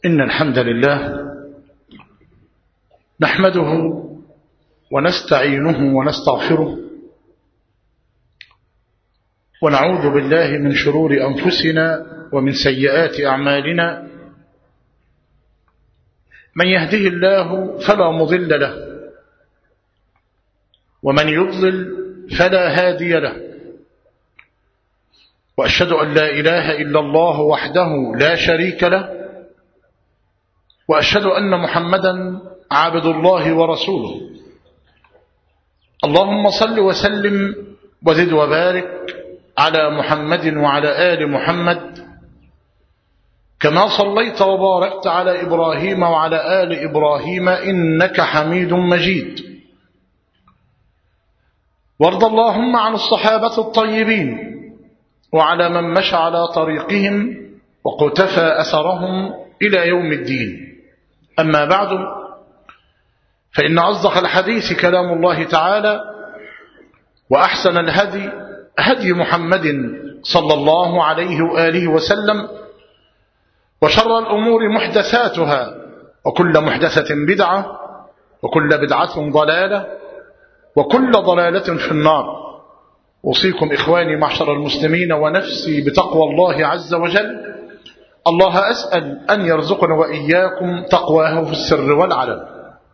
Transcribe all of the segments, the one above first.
إن الحمد لله نحمده ونستعينه ونستغفره ونعوذ بالله من شرور أنفسنا ومن سيئات أعمالنا. من يهده الله فلا مضل له ومن يضلل فلا هادي له، وأشهد أن لا إله إلا الله وحده لا شريك له، وأشهد أن محمدا عبد الله ورسوله. اللهم صل وسلم وزد وبارك على محمد وعلى آل محمد كما صليت وباركت على إبراهيم وعلى آل إبراهيم إنك حميد مجيد. وارض اللهم عن الصحابة الطيبين وعلى من مشى على طريقهم وقتفى أثرهم إلى يوم الدين. أما بعد، فإن أصدق الحديث كلام الله تعالى، وأحسن الهدي هدي محمد صلى الله عليه وآله وسلم، وشر الأمور محدثاتها، وكل محدثة بدعة، وكل بدعة ضلالة، وكل ضلالة في النار. أوصيكم إخواني معشر المسلمين ونفسي بتقوى الله عز وجل. الله أسأل أن يرزقنا وإياكم تقواه في السر والعلن.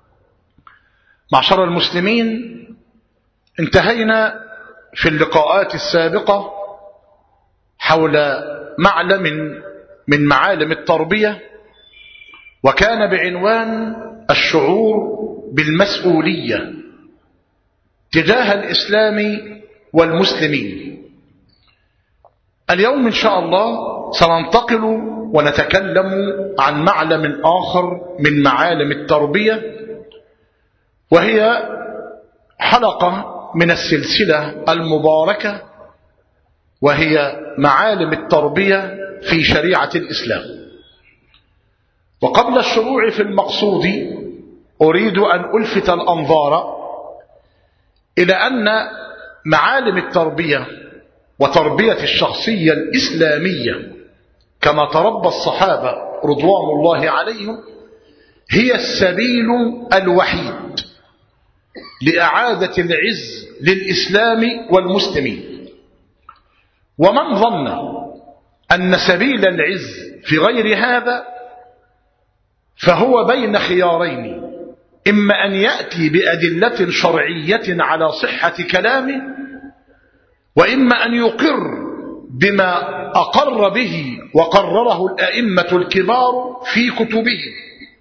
معشر المسلمين، انتهينا في اللقاءات السابقة حول معلم من معالم التربية، وكان بعنوان الشعور بالمسؤولية تجاه الإسلام والمسلمين. اليوم إن شاء الله سننتقل ونتكلم عن معلم آخر من معالم التربية، وهي حلقة من السلسلة المباركة، وهي معالم التربية في شريعة الإسلام. وقبل الشروع في المقصود أريد أن ألفت الأنظار إلى أن معالم التربية وتربية الشخصية الإسلامية كما تربى الصحابة رضوان الله عليهم هي السبيل الوحيد لإعادة العز للإسلام والمسلمين. ومن ظن أن سبيل العز في غير هذا فهو بين خيارين: إما أن يأتي بأدلة شرعية على صحة كلامه، وإما أن يقر بما أقر به وقرره الأئمة الكبار في كتبهم،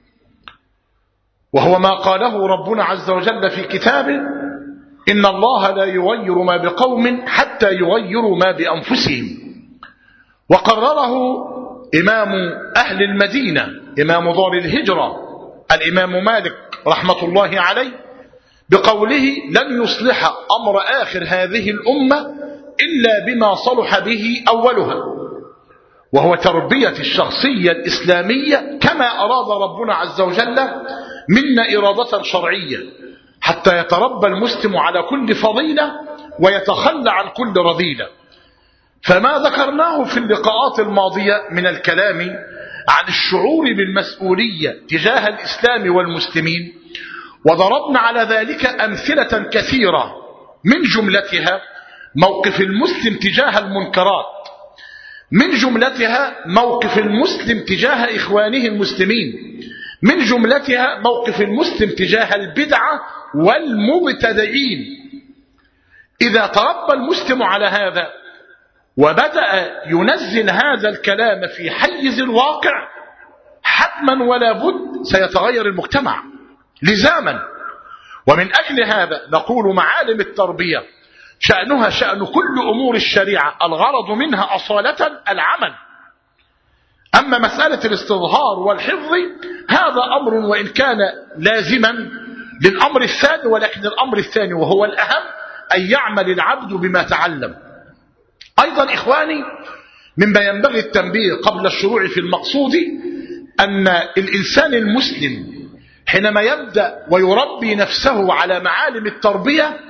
وهو ما قاله ربنا عز وجل في كتابه: إن الله لا يغير ما بقوم حتى يغيروا ما بأنفسهم. وقرره إمام أهل المدينة، إمام دار الهجرة، الإمام مالك رحمة الله عليه، بقوله: لن يصلح أمر آخر هذه الأمة إلا بما صلح به أولها، وهو تربية الشخصية الإسلامية كما أراد ربنا عز وجل منا إرادة شرعية، حتى يتربى المسلم على كل فضيلة ويتخلى عن كل رذيلة. فما ذكرناه في اللقاءات الماضية من الكلام عن الشعور بالمسؤولية تجاه الإسلام والمسلمين، وضربنا على ذلك أمثلة كثيرة، من جملتها موقف المسلم تجاه المنكرات، من جملتها موقف المسلم تجاه إخوانه المسلمين، من جملتها موقف المسلم تجاه البدعة والمبتدعين. إذا تربى المسلم على هذا وبدأ ينزل هذا الكلام في حيز الواقع، حتما ولا بد سيتغير المجتمع لزاما. ومن أجل هذا نقول معالم التربية شأنها شأن كل أمور الشريعة، الغرض منها أصالة العمل. أما مسألة الاستظهار والحفظ هذا أمر وإن كان لازما للأمر الثاني، ولكن الأمر الثاني وهو الأهم أن يعمل العبد بما تعلم. أيضا إخواني، مما ينبغي التنبيه قبل الشروع في المقصود أن الإنسان المسلم حينما يبدأ ويربي نفسه على معالم التربية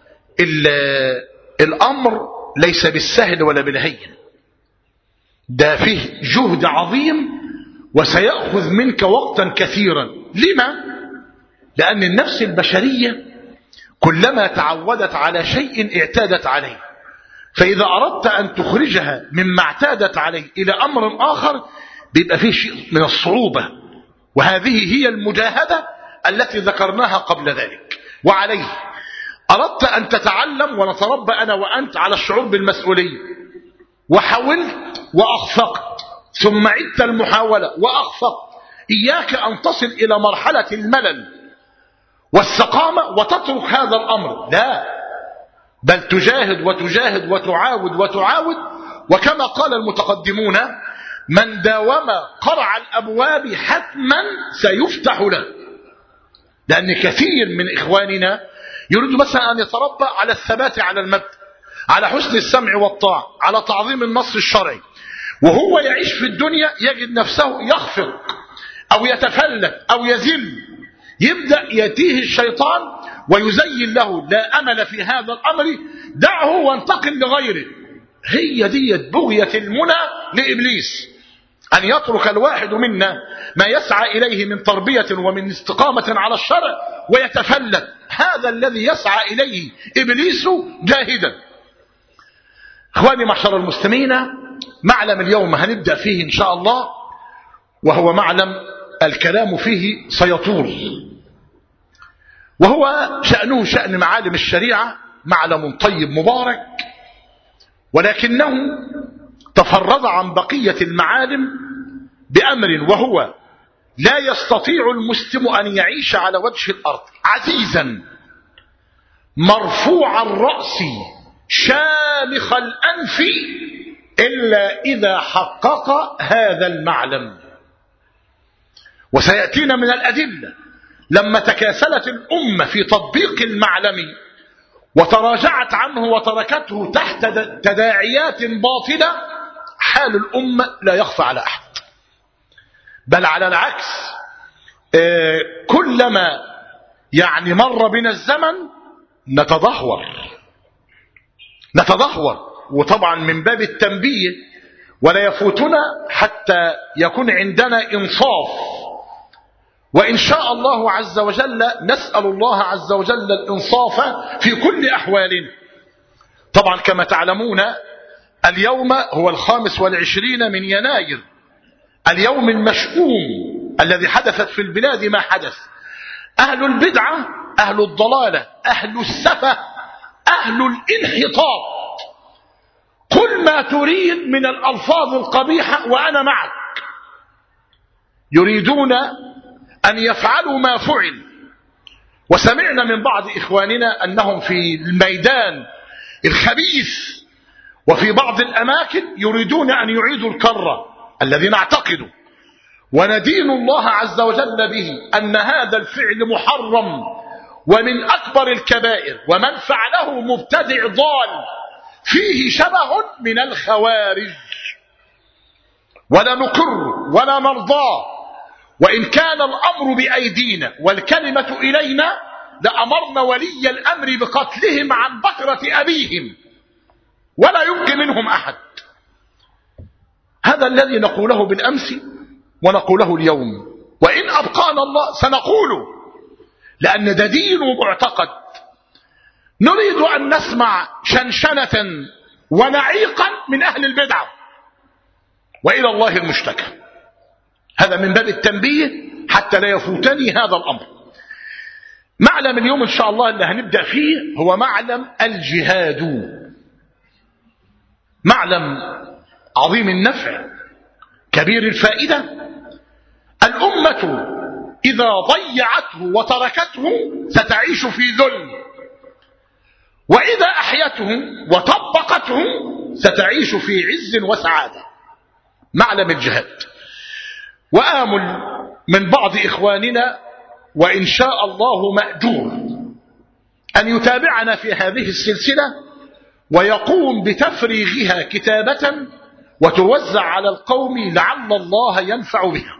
الأمر ليس بالسهل ولا بالهين، ده فيه جهد عظيم وسيأخذ منك وقتا كثيرا. لما؟ لأن النفس البشرية كلما تعودت على شيء اعتادت عليه، فإذا أردت أن تخرجها مما اعتادت عليه إلى أمر آخر بيبقى فيه شيء من الصعوبة، وهذه هي المجاهدة التي ذكرناها قبل ذلك. وعليه أردت أن تتعلم ونتربى أنا وأنت على الشعور بالمسؤولية، وحاولت وأخفقت، ثم عدت المحاولة وأخفقت، إياك أن تصل إلى مرحلة الملل والسقامة وتترك هذا الأمر، لا، بل تجاهد وتجاهد وتعاود وتعاود. وكما قال المتقدمون: من داوم قرع الأبواب حتما سيفتح له. لأن كثير من إخواننا يريد مثلا أن يتربى على الثبات على المبدأ، على حسن السمع والطاعة، على تعظيم النص الشرعي، وهو يعيش في الدنيا يجد نفسه يخفق أو يتفلت أو يذل، يبدأ يأتيه الشيطان ويزين له: لا أمل في هذا الأمر، دعه وانتقل لغيره. هي دي بغية المنى لإبليس، أن يترك الواحد منا ما يسعى إليه من تربية ومن استقامة على الشرع ويتفلت. هذا الذي يسعى إليه إبليس جاهدا. إخواني معشر المسلمين، معلم اليوم هنبدأ فيه إن شاء الله، وهو معلم الكلام فيه سيطول، وهو شأنه شأن معالم الشريعة، معلم طيب مبارك، ولكنه تفرد عن بقية المعالم بأمر، وهو لا يستطيع المسلم أن يعيش على وجه الأرض عزيزا مرفوع الرأس شامخ الأنف إلا إذا حقق هذا المعلم. وسيأتينا من الأدلة لما تكاسلت الأمة في تطبيق المعلم وتراجعت عنه وتركته تحت تداعيات باطلة، حال الأمة لا يخفى على أحد، بل على العكس، كلما مر بنا الزمن نتدهور. وطبعا من باب التنبيه، ولا يفوتنا حتى يكون عندنا إنصاف. وإن شاء الله عز وجل نسأل الله عز وجل الإنصاف في كل أحوالنا. طبعا كما تعلمون اليوم هو 25 من يناير، اليوم المشؤوم الذي حدثت في البلاد ما حدث. أهل البدعة، أهل الضلالة، أهل السفة، أهل الانحطاط، قل ما تريد من الألفاظ القبيحة وأنا معك، يريدون أن يفعلوا ما فعل. وسمعنا من بعض إخواننا أنهم في الميدان الخبيث وفي بعض الأماكن يريدون أن يعيدوا الكرة الذي نعتقده وندين الله عز وجل به أن هذا الفعل محرم ومن أكبر الكبائر، ومن فعله مبتدع ضال فيه شبه من الخوارج، ولا نقر ولا نرضى. وإن كان الأمر بأيدينا والكلمة إلينا لأمرنا ولي الأمر بقتلهم عن بكرة أبيهم ولا يبقي منهم أحد. هذا الذي نقوله بالأمس ونقوله اليوم، وإن أبقانا الله سنقوله، لأن ده دين معتقد. نريد أن نسمع شنشنة ونعيقا من أهل البدعة، وإلى الله المشتكى. هذا من باب التنبيه حتى لا يفوتني هذا الأمر. معلم اليوم إن شاء الله اللي هنبدأ فيه هو معلم الجهاد، معلم عظيم النفع كبير الفائدة. الأمة إذا ضيعته وتركته ستعيش في ذل، وإذا أحيته وطبقته ستعيش في عز وسعادة. معلم الجهاد. وآمل من بعض إخواننا وإن شاء الله مأجور أن يتابعنا في هذه السلسلة ويقوم بتفريغها كتابة وتوزع على القوم لعل الله ينفع بها.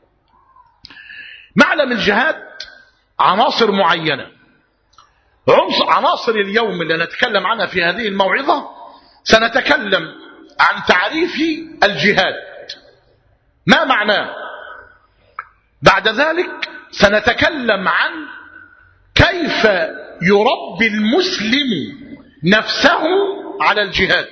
معلم الجهاد عناصر معينة. عناصر اليوم اللي نتكلم عنها في هذه الموعظة، سنتكلم عن تعريف الجهاد، ما معناه، بعد ذلك سنتكلم عن كيف يربي المسلم نفسه على الجهاد.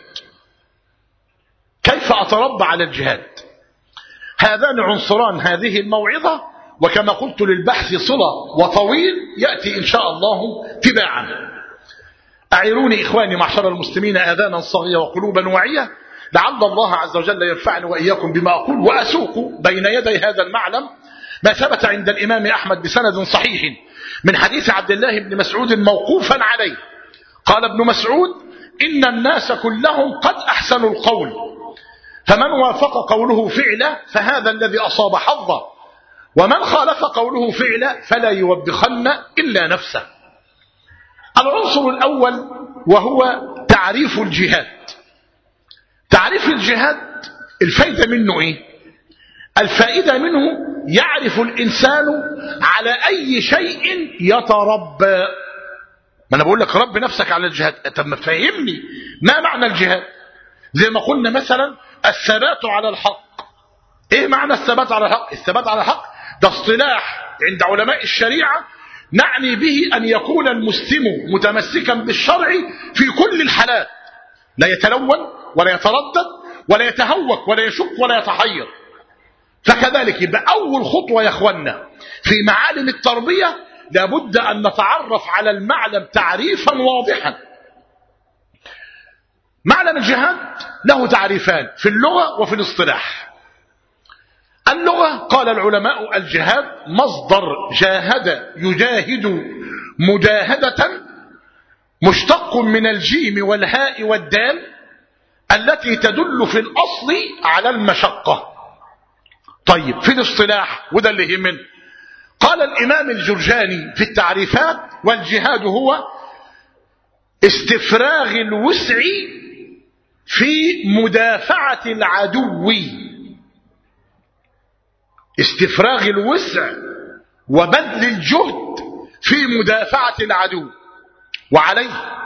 كيف أتربى على الجهاد؟ هذان عنصران هذه الموعظة، وكما قلت للبحث صلة وطويل يأتي إن شاء الله تباعا. أعيروني إخواني معشر المسلمين آذانا صاغية وقلوبا واعية، لعل الله عز وجل ينفعني وإياكم بما أقول، وأسوق بين يدي هذا المعلم ما ثبت عند الإمام أحمد بسند صحيح من حديث عبد الله بن مسعود موقوفا عليه. قال ابن مسعود: إن الناس كلهم قد أحسنوا القول، فمن وافق قوله فعلا فهذا الذي أصاب حظه، ومن خالف قوله فعلا فلا يوبخن إلا نفسه. العنصر الأول وهو تعريف الجهاد. تعريف الجهاد الفائدة منه إيه؟ الفائدة منه يعرف الإنسان على أي شيء يتربى. ما أنا بقول لك رب نفسك على الجهاد. طب ما فهمني ما معنى الجهاد؟ زي ما قلنا مثلا الثبات على الحق. إيه معنى الثبات على الحق؟ الثبات على الحق ده اصطلاح عند علماء الشريعة نعني به أن يكون المسلم متمسكا بالشرع في كل الحالات، لا يتلون ولا يتردد ولا يتهوك ولا يشك ولا يتحير. فكذلك يبقى أول خطوة يا أخوانا في معالم التربية لابد أن نتعرف على المعلم تعريفا واضحا. معلم الجهاد له تعريفان في اللغة وفي الاصطلاح. اللغة قال العلماء: الجهاد مصدر جاهد يجاهد مجاهدة، مشتق من الجيم والهاء والدال التي تدل في الأصل على المشقة. طيب في الاصطلاح وده اللي يهمنا، قال الإمام الجرجاني في التعريفات: والجهاد هو استفراغ الوسع في مدافعة العدو. استفراغ الوسع وبذل الجهد في مدافعة العدو. وعليه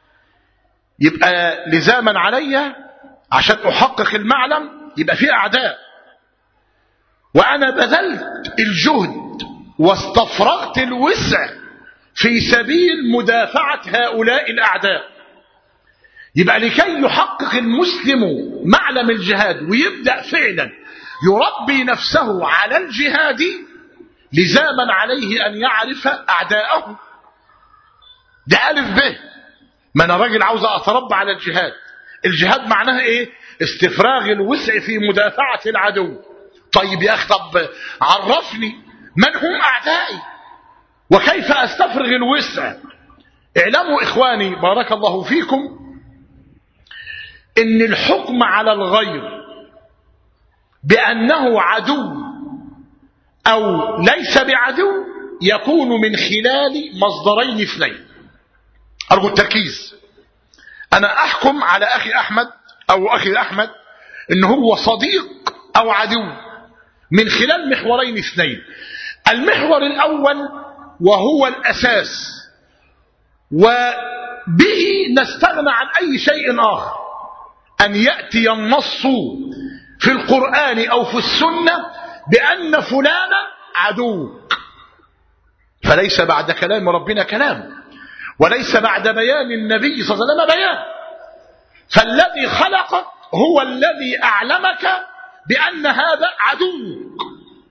يبقى لزاما علي عشان أحقق المعلم يبقى في أعداء، وأنا بذلت الجهد واستفرغت الوسع في سبيل مدافعة هؤلاء الأعداء. يبقى لكي يحقق المسلم معلم الجهاد ويبدأ فعلا يربي نفسه على الجهاد لزاما عليه أن يعرف أعداءه. ده ألف به. ما أنا راجل عاوز أتربى على الجهاد. الجهاد معناها إيه؟ استفراغ الوسع في مدافعة العدو. طيب يا أخي، طب عرفني من هم أعدائي وكيف أستفرغ الوسع. اعلموا إخواني بارك الله فيكم إن الحكم على الغير بأنه عدو أو ليس بعدو يكون من خلال مصدرين اثنين. أرجو التركيز. أنا أحكم على أخي أحمد أو أخي أحمد إن هو صديق أو عدو من خلال محورين اثنين. المحور الأول وهو الأساس، وبه نستغنى عن أي شيء آخر، أن يأتي النص في القرآن أو في السنة بأن فلانا عدوك، فليس بعد كلام ربنا كلام، وليس بعد بيان النبي صلى الله عليه وسلم بيان. فالذي خلقك هو الذي أعلمك بأن هذا عدوك.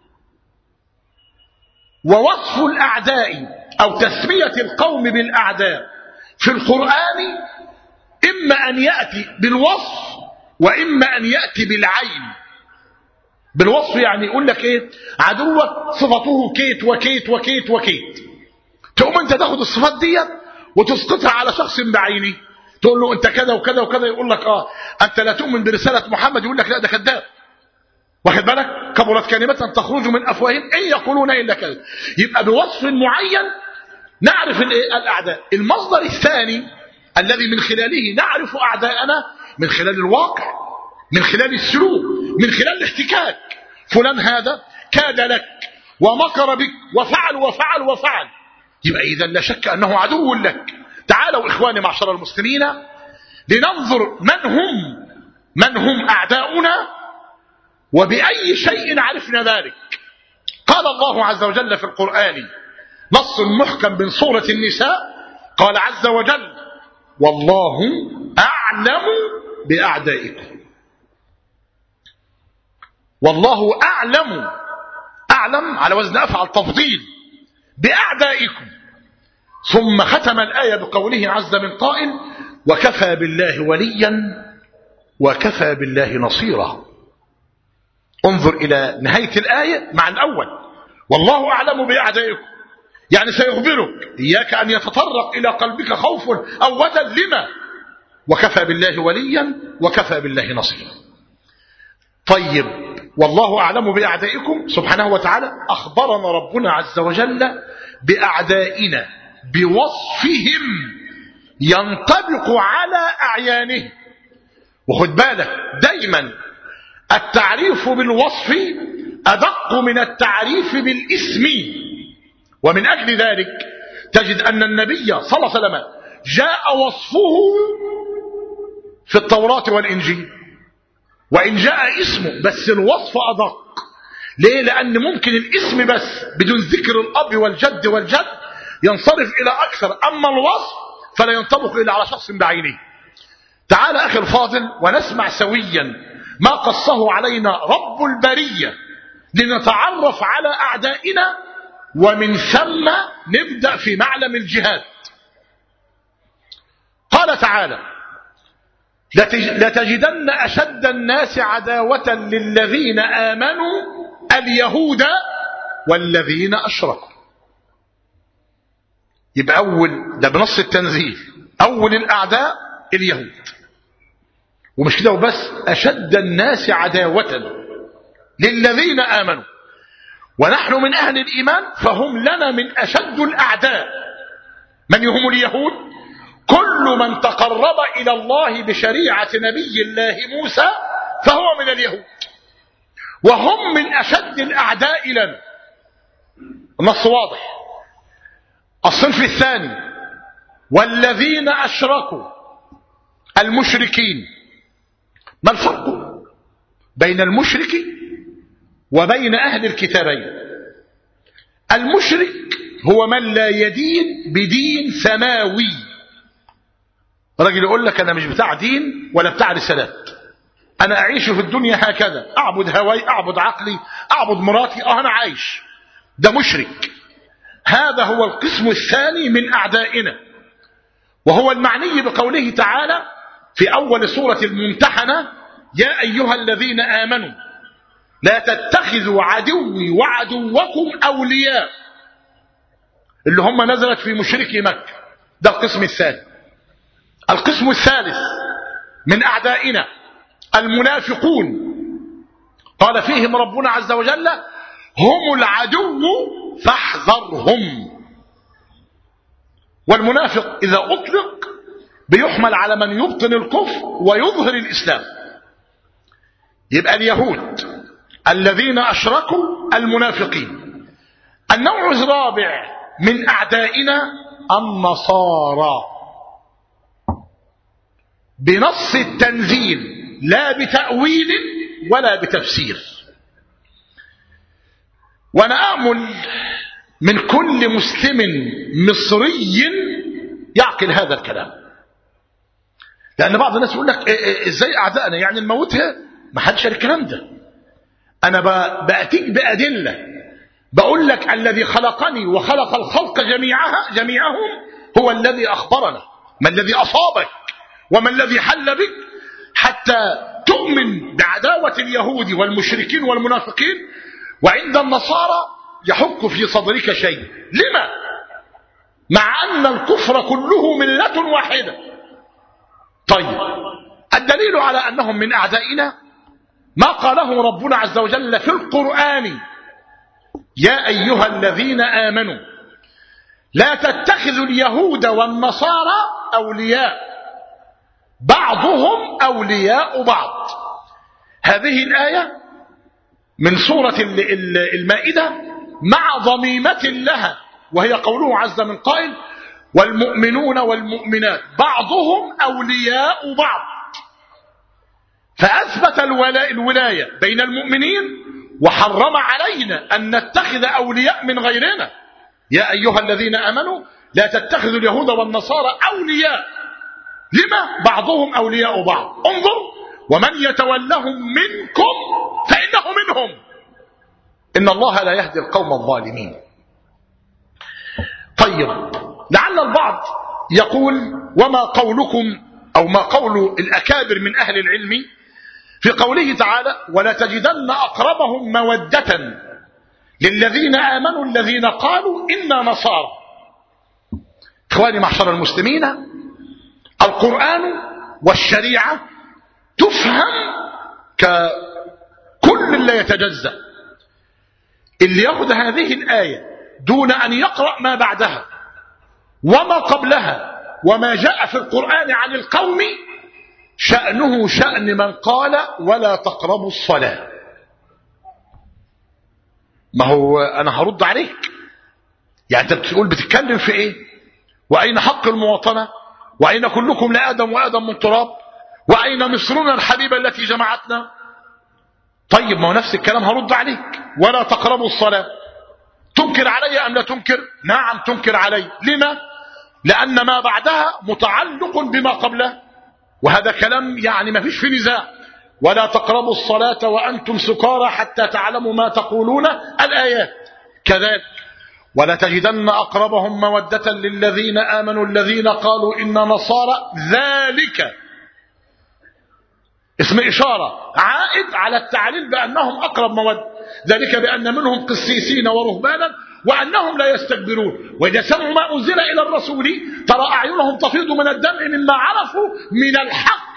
ووصف الأعداء أو تسمية القوم بالأعداء في القرآن إما أن يأتي بالوصف وإما أن يأتي بالعين. بالوصف يعني يقول لك إيه؟ عدوك صفته كيت وكيت وكيت وكيت. تقوم أنت تاخد الصفات دي وتسقطها على شخص بعينه، تقول له أنت كذا وكذا وكذا، يقول لك أنت لا تؤمن برسالة محمد، يقول لك لا ده كذاب. واخد بالك؟ كبرت كلمة تخرج من أفواههم إن يقولون إلا كذا. يبقى بوصف معين نعرف الأعداء. المصدر الثاني الذي من خلاله نعرف أعداءنا من خلال الواقع، من خلال السلوك، من خلال الاحتكاك. فلان هذا كاد لك ومكر بك وفعل وفعل وفعل، يبقى إذا لا شك أنه عدو لك. تعالوا إخواني معشر المسلمين لننظر من هم أعداؤنا وبأي شيء عرفنا ذلك. قال الله عز وجل في القرآن نص محكم من سورة النساء، قال عز وجل: والله أعلم بأعدائكم. والله أعلم، أعلم على وزن أفعل تفضيل، بأعدائكم. ثم ختم الآية بقوله عز من قائل: وكفى بالله وليا وكفى بالله نصيرا. انظر إلى نهاية الآية مع الأول: والله أعلم بأعدائكم، يعني سيخبرك، إياك أن يتطرق إلى قلبك خوف أو وجل. لما؟ وكفى بالله وليا وكفى بالله نصيرا. طيب، والله أعلم بأعدائكم سبحانه وتعالى أخبرنا ربنا عز وجل بأعدائنا بوصفهم ينطبق على أعيانهم. وخد بالك دايما التعريف بالوصف أدق من التعريف بالاسم، ومن أجل ذلك تجد أن النبي صلى الله عليه وسلم جاء وصفه في التوراة والإنجيل، وإن جاء اسمه بس الوصف أدق. ليه؟ لأن ممكن الاسم بس بدون ذكر الأب والجد والجد ينصرف إلى أكثر، أما الوصف فلا ينطبق إلا على شخص بعينه. تعال أخي الفاضل ونسمع سويا ما قصه علينا رب البرية لنتعرف على أعدائنا، ومن ثم نبدأ في معلم الجهاد. قال تعالى: لتجدن أشد الناس عداوة للذين آمنوا اليهود والذين أشركوا. يبقى أول، ده بنص التنزيل، أول الأعداء اليهود. ومش كده وبس، أشد الناس عداوة للذين آمنوا، ونحن من أهل الإيمان فهم لنا من أشد الأعداء. من هم اليهود؟ كل من تقرب إلى الله بشريعة نبي الله موسى فهو من اليهود، وهم من أشد الأعداء لنا. النص واضح. الصنف الثاني: والذين أشركوا، المشركين. ما الفرق بين المشرك وبين أهل الكتابين؟ المشرك هو من لا يدين بدين سماوي. رجل يقول لك أنا مش بتاع دين ولا بتاع رسالات، أنا أعيش في الدنيا هكذا، أعبد هواي، أعبد عقلي، أعبد مراتي، أنا عايش. ده مشرك. هذا هو القسم الثاني من أعدائنا، وهو المعني بقوله تعالى في أول سورة الممتحنة: يا أيها الذين آمنوا لا تتخذوا عدوي وعدوكم أولياء، اللي هم نزلت في مشركي مكة. ده القسم الثاني. القسم الثالث من أعدائنا المنافقون، قال فيهم ربنا عز وجل: هم العدو فاحذرهم. والمنافق إذا أطلق بيحمل على من يبطن الكفر ويظهر الإسلام. يبقى اليهود، الذين أشركوا، المنافقين. النوع الرابع من أعدائنا النصارى، بنص التنزيل لا بتأويل ولا بتفسير. وأنا آمل من كل مسلم مصري يعقل هذا الكلام، لأن بعض الناس يقول لك إزاي أعدائنا يعني نموتها؟ ما حدش قال الكلام ده. أنا بأتيك بأدلة، بقول لك الذي خلقني وخلق الخلق جميعهم هو الذي أخبرنا ما الذي أصابك وما الذي حل بك حتى تؤمن بعداوة اليهود والمشركين والمنافقين، وعند النصارى يحك في صدرك شيء. لما؟ مع أن الكفر كله ملة واحدة. طيب، الدليل على أنهم من أعدائنا ما قاله ربنا عز وجل في القرآن: يا أيها الذين آمنوا لا تتخذوا اليهود والنصارى أولياء بعضهم أولياء بعض. هذه الآية من سورة المائدة مع ضميمة لها، وهي قوله عز من قائل: والمؤمنون والمؤمنات بعضهم أولياء بعض. فأثبت الولاية بين المؤمنين وحرم علينا أن نتخذ أولياء من غيرنا. يا أيها الذين آمنوا لا تتخذوا اليهود والنصارى أولياء. لما؟ بعضهم أولياء بعض. انظر، ومن يتولهم منكم فإنه منهم، إن الله لا يهدي القوم الظالمين. طيب، لعل البعض يقول وما قولكم أو ما قول الأكابر من أهل العلم في قوله تعالى ولا تجدن أقربهم مودة للذين آمنوا الذين قالوا إنا نصارى. إخواني معشر المسلمين، القرآن والشريعة تفهم ككل لا يتجزأ. اللي يأخذ هذه الآية دون أن يقرأ ما بعدها وما قبلها وما جاء في القرآن عن القوم شأنه شأن من قال ولا تقربوا الصلاة. ما هو أنا هرد عليك، يعني أنت بتقول بتتكلم في إيه؟ وأين حق المواطنة؟ وأين كلكم لآدم وآدم من تراب؟ وأين مصرنا الحبيبة التي جمعتنا؟ طيب، ما هو نفس الكلام هرد عليك. ولا تقربوا الصلاة، تنكر علي أم لا تنكر؟ نعم تنكر علي. لما؟ لأن ما بعدها متعلق بما قبله، وهذا كلام يعني ما فيش فيه نزاع. ولا تقربوا الصلاة وأنتم سكارى حتى تعلموا ما تقولون، الآيات كذلك. ولا تجدن أقربهم مودة للذين آمنوا الذين قالوا إنا نصارى، ذلك اسم إشارة عائد على التعليل بأنهم أقرب مودة، ذلك بأن منهم قسيسين ورهبانا وأنهم لا يستكبرون وإذا سمعوا ما أنزل إلى الرسول ترى أعينهم تفيض من الدمع مما عرفوا من الحق.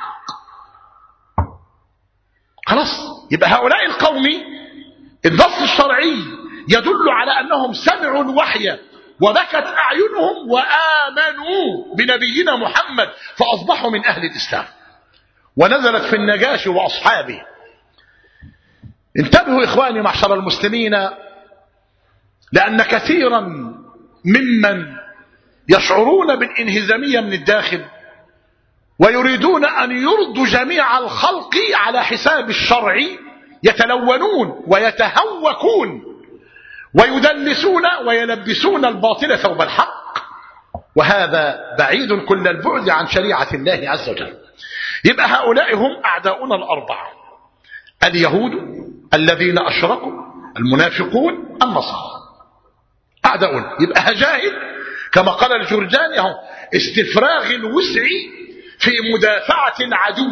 خلاص، يبقى هؤلاء القوم النص الشرعي يدل على أنهم سمعوا الوحي وبكت أعينهم وآمنوا بنبينا محمد فأصبحوا من أهل الإسلام، ونزلت في النجاشي وأصحابه. انتبهوا إخواني معشر المسلمين، لأن كثيرا ممن يشعرون بالانهزامية من الداخل ويريدون أن يرضوا جميع الخلق على حساب الشرع يتلونون ويتهوكون ويدلسون ويلبسون الباطل ثوب الحق، وهذا بعيد كل البعد عن شريعة الله عز وجل. يبقى هؤلاء هم أعداؤنا الأربعة: اليهود الذين أشركوا، المنافقون، النصارى، أعداؤنا. يبقى هجاهد كما قال الجرجاني هم استفراغ الوسع في مدافعة العدو،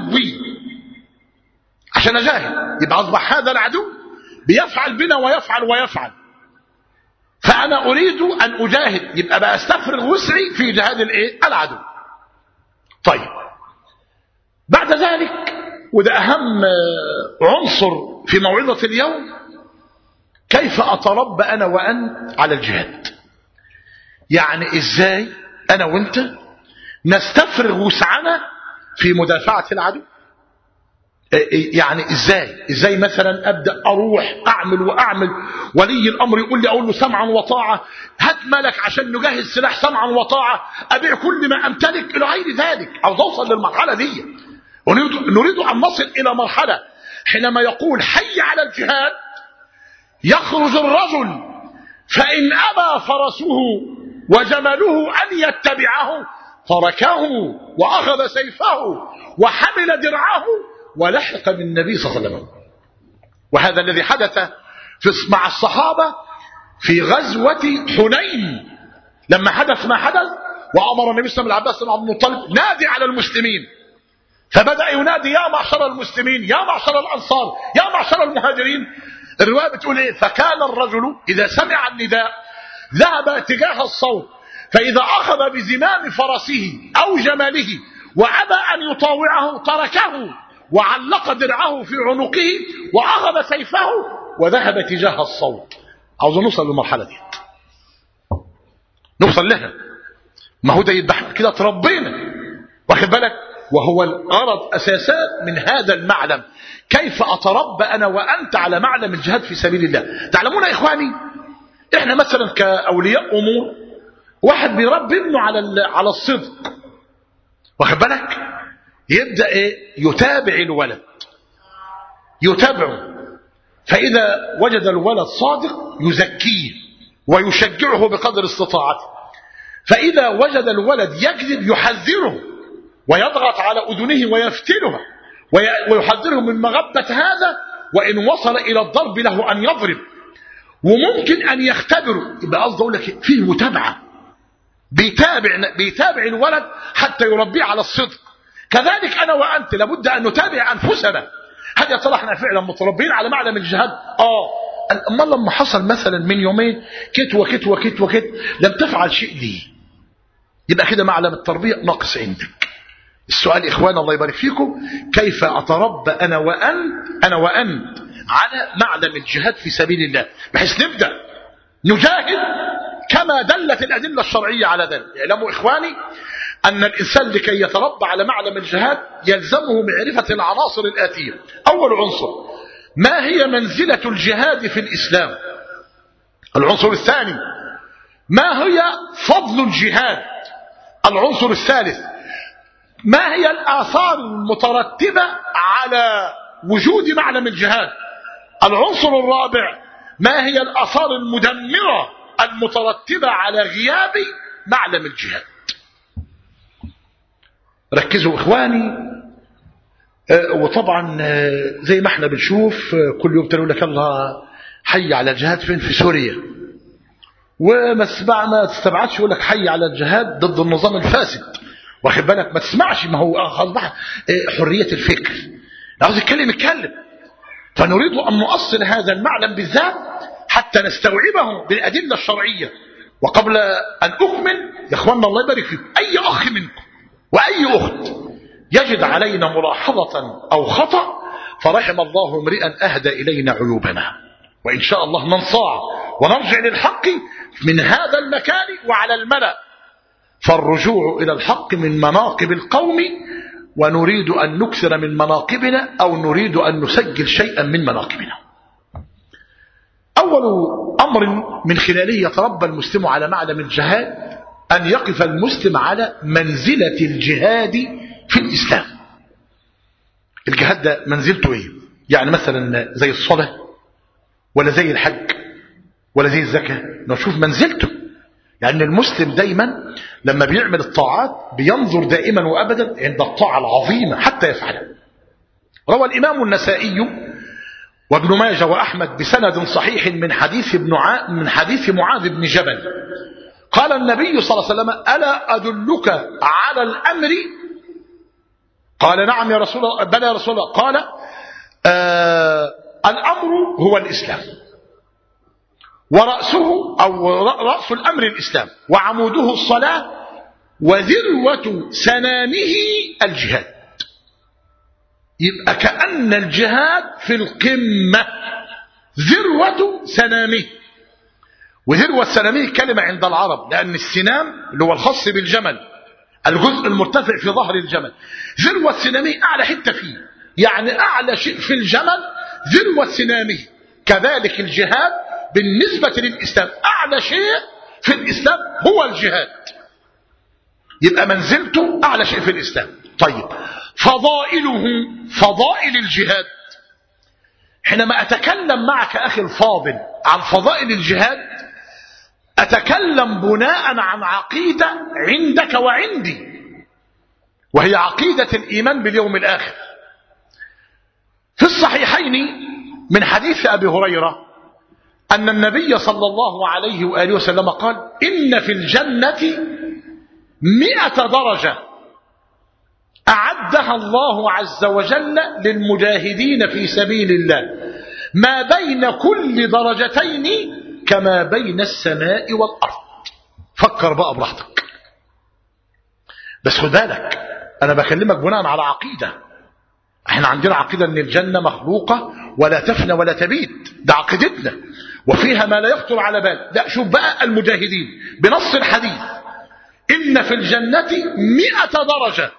عشان أجاهد. يبقى أصبح هذا العدو بيفعل بنا ويفعل، فأنا أريد أن أجاهد، يبقى بأستفرغ وسعي في جهاد العدو. طيب، بعد ذلك، وده أهم عنصر في موعظة اليوم، كيف أتربى أنا وأنت على الجهاد. يعني إزاي أنا وأنت نستفرغ وسعنا في مدافعة العدو. يعني إزاي مثلا أبدأ أروح أعمل ولي الأمر يقول لي أقول له سمعا وطاعة، هات ملك عشان نجهز سلاح سمعا وطاعة، أبيع كل ما أمتلك إلى غير ذلك. عاوز أوصل للمرحلة دي، ونريد أن نصل إلى مرحلة حينما يقول حي على الجهاد يخرج الرجل فإن أبى فرسه وجمله أن يتبعه تركه وأخذ سيفه وحمل درعه ولحق بالنبي صلى الله عليه وسلم. وهذا الذي حدث مع الصحابة في غزوة حنين، لما حدث ما حدث وأمر النبي صلى الله عليه وسلم العباس بن عبد المطلب نادي على المسلمين، فبدأ ينادي يا معشر المسلمين، يا معشر الأنصار، يا معشر المهاجرين. الرواية بتقول إيه؟ فكان الرجل إذا سمع النداء ذهب تجاه الصوت، فإذا أخذ بزمام فرسه أو جماله وأبى أن يطاوعه تركه وعلق درعه في عنقه وأخذ سيفه وذهب تجاه الصوت. عاوز نوصل للمرحلة دي، نوصل لها. ما هو ده يذبح كده تربينا، واخد بالك؟ وهو الغرض أساسا من هذا المعلم، كيف أتربى أنا وأنت على معلم الجهاد في سبيل الله. تعلمون يا إخواني، إحنا مثلا كأولياء أمور واحد بيربي ابنه على الصدق، واخد بالك؟ يبدأ يتابع الولد، يتابعه فإذا وجد الولد صادق يزكيه ويشجعه بقدر استطاعته، فإذا وجد الولد يكذب يحذره ويضغط على أذنه ويفتنها ويحذره من مغبة هذا، وإن وصل إلى الضرب له أن يضرب، وممكن أن يختبره. يبقى قصدي أقول لك فيه متابعة، بيتابع الولد حتى يربيه على الصدق. كذلك أنا وأنت لابد أن نتابع أنفسنا، هل يا ترى احنا فعلا متربين على معلم الجهاد؟ أما لما حصل مثلا من يومين كت وكت وكت وكت لم تفعل شيء لي، يبقى كده معلم التربية ناقص عندك. السؤال إخوان الله يبارك فيكم، كيف أتربى أنا وأنت على معلم الجهاد في سبيل الله، بحيث نبدأ نجاهد كما دلت الأدلة الشرعية على ذلك. اعلموا إخواني أن الإنسان لكي يتربى على معلم الجهاد يلزمه معرفة العناصر الآتية. أول عنصر، ما هي منزلة الجهاد في الإسلام؟ العنصر الثاني، ما هي فضل الجهاد؟ العنصر الثالث، ما هي الآثار المترتبة على وجود معلم الجهاد؟ العنصر الرابع، ما هي الآثار المدمرة المترتبة على غياب معلم الجهاد؟ ركزوا إخواني. وطبعا زي ما احنا بنشوف كل يوم تقول لك الله حي على الجهاد فين؟ في سوريا. وما تستبعدش يقول لك حي على الجهاد ضد النظام الفاسد، واخد بالك؟ ما تسمعش، ما هو اصبح حرية الفكر، عاوز يتكلم. فنريد أن نؤصل هذا المعلم بالذات حتى نستوعبه بالأدلة الشرعية. وقبل أن أكمل يا أخوانا الله يبارك فيكم، أي أخ منكم وأي أخت يجد علينا ملاحظة أو خطأ فرحم الله امرئا أهدى إلينا عيوبنا، وإن شاء الله ننصاع ونرجع للحق من هذا المكان وعلى الملأ. فالرجوع إلى الحق من مناقب القوم، ونريد أن نكثر من مناقبنا أو نريد أن نسجل شيئا من مناقبنا. أول أمر من خلاله يتربى المسلم على معلم الجهاد أن يقف المسلم على منزلة الجهاد في الإسلام. الجهاد ده منزلته إيه؟ يعني مثلا زي الصلاة ولا زي الحج ولا زي الزكاة؟ نشوف منزلته. يعني المسلم دايما لما بيعمل الطاعات بينظر دائما وأبدا عند الطاعة العظيمة حتى يفعلها. روى الإمام النسائي وابن ماجه وأحمد بسند صحيح من حديث معاذ بن جبل قال النبي صلى الله عليه وسلم: ألا أدلك على الأمر؟ قال: نعم يا رسول الله. بلى يا رسول الله. قال: الأمر هو الإسلام، ورأسه أو رأس الأمر الإسلام، وعموده الصلاة، وذروة سنامه الجهاد. يبقى كأن الجهاد في القمة، ذروة سنامه. وذروة سنامه كلمة عند العرب، لأن السنام اللي هو الخاص بالجمل، الجزء المرتفع في ظهر الجمل، ذروة سنامه أعلى حتة فيه، يعني أعلى شيء في الجمل ذروة سنامه. كذلك الجهاد بالنسبة للإسلام أعلى شيء في الإسلام هو الجهاد، يبقى منزلته أعلى شيء في الإسلام. طيب فضائله، فضائل الجهاد، حينما أتكلم معك أخي الفاضل عن فضائل الجهاد أتكلم بناء عن عقيدة عندك وعندي، وهي عقيدة الإيمان باليوم الآخر. في الصحيحين من حديث أبي هريرة أن النبي صلى الله عليه وآله وسلم قال: إن في الجنة 100 درجة أعدها الله عز وجل للمجاهدين في سبيل الله، ما بين كل درجتين كما بين السماء والأرض. فكر بقى براحتك، بس خد بالك أنا بكلمك بناء على عقيدة. احنا عندنا عقيدة ان الجنة مخلوقة ولا تفنى ولا تبيد، ده عقيدتنا، وفيها ما لا يخطر على بال. لا، شوف بقى المجاهدين بنص الحديث: إن في الجنة 100 درجة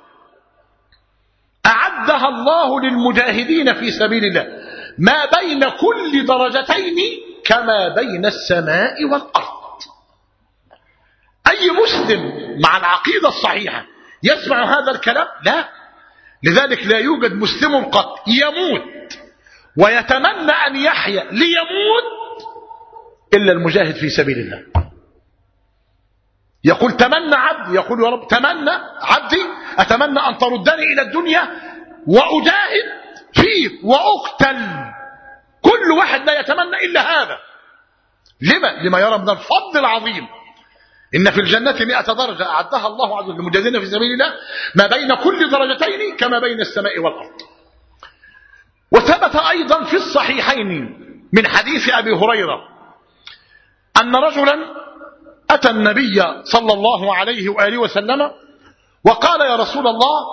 أعدها الله للمجاهدين في سبيل الله، ما بين كل درجتين كما بين السماء والأرض. أي مسلم مع العقيدة الصحيحة يسمع هذا الكلام؟ لا. لذلك لا يوجد مسلم قط يموت ويتمنى أن يحيا ليموت إلا المجاهد في سبيل الله. يقول تمنى عبدي، يقول يا رب تمنى عبدي أتمنى أن تردني إلى الدنيا وأجاهد فيك وأقتل. كل واحد لا يتمنى إلا هذا. لما يرى من الفضل العظيم. إن في الجنة 100 درجة أعدها الله عز وجل للمجاهدين في سبيل الله، ما بين كل درجتين كما بين السماء والأرض. وثبت أيضا في الصحيحين من حديث أبي هريرة أن رجلا أتى النبي صلى الله عليه وآله وسلم وقال يا رسول الله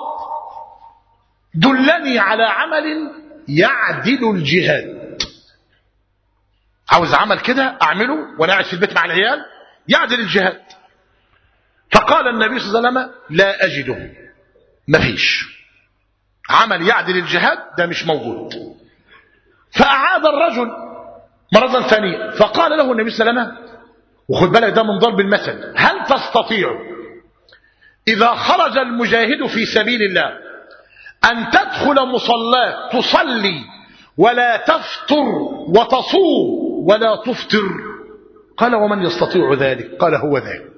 دلني على عمل يعدل الجهاد. عاوز عمل كده أعمله وأنا قاعد في البيت مع العيال يعدل الجهاد. فقال النبي صلى الله عليه وسلم لا أجده، مفيش عمل يعدل الجهاد، ده مش موجود. فأعاد الرجل مرة ثانية فقال له النبي صلى الله عليه وسلم، وخد بالك ده من ضرب المثل، هل تستطيع إذا خرج المجاهد في سبيل الله أن تدخل مصلاك تصلي ولا تفطر وتصوم ولا تفطر؟ قال ومن يستطيع ذلك؟ قال هو ذاك.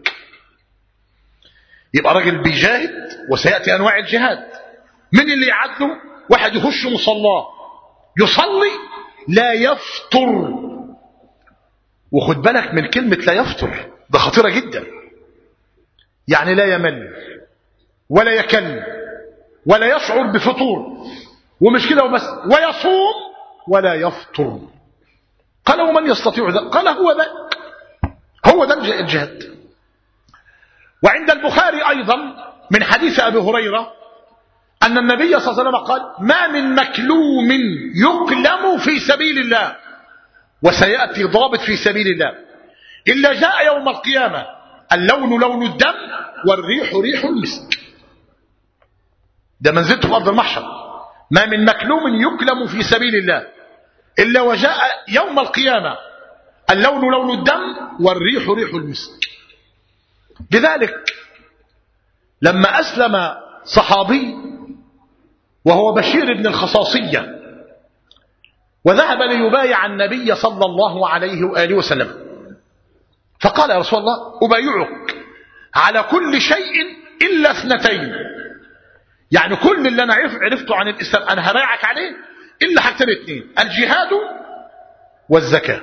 يبقى راجل بيجاهد وسيأتي أنواع الجهاد. من اللي يعدله؟ واحد يخش مصلاه يصلي لا يفطر. وخد بالك من كلمة لا يفطر، ده خطيرة جدا. يعني لا يمل ولا يكل ولا يشعر بفطور، ومش كده وبس، ويصوم ولا يفطر. قال ومن يستطيع ذلك؟ قال هو ذاك، هو ده الجهاد. وعند البخاري أيضا من حديث أبي هريرة أن النبي صلى الله عليه وسلم قال ما من مكلوم يكلم في سبيل الله، وسيأتي ضابط في سبيل الله، إلا جاء يوم القيامة اللون لون الدم والريح ريح المسك. ده منزلته في أرض المحشر. ما من مكلوم يكلم في سبيل الله إلا وجاء يوم القيامة اللون لون الدم والريح ريح المسك. لذلك لما أسلم صحابي وهو بشير بن الخصاصية وذهب ليبايع النبي صلى الله عليه وآله وسلم، فقال يا رسول الله أبايعك على كل شيء إلا اثنتين، يعني كل اللي أنا عرفته عن الإسلام أنا هبايعك عليه إلا حاجتين اثنين، الجهاد والزكاة.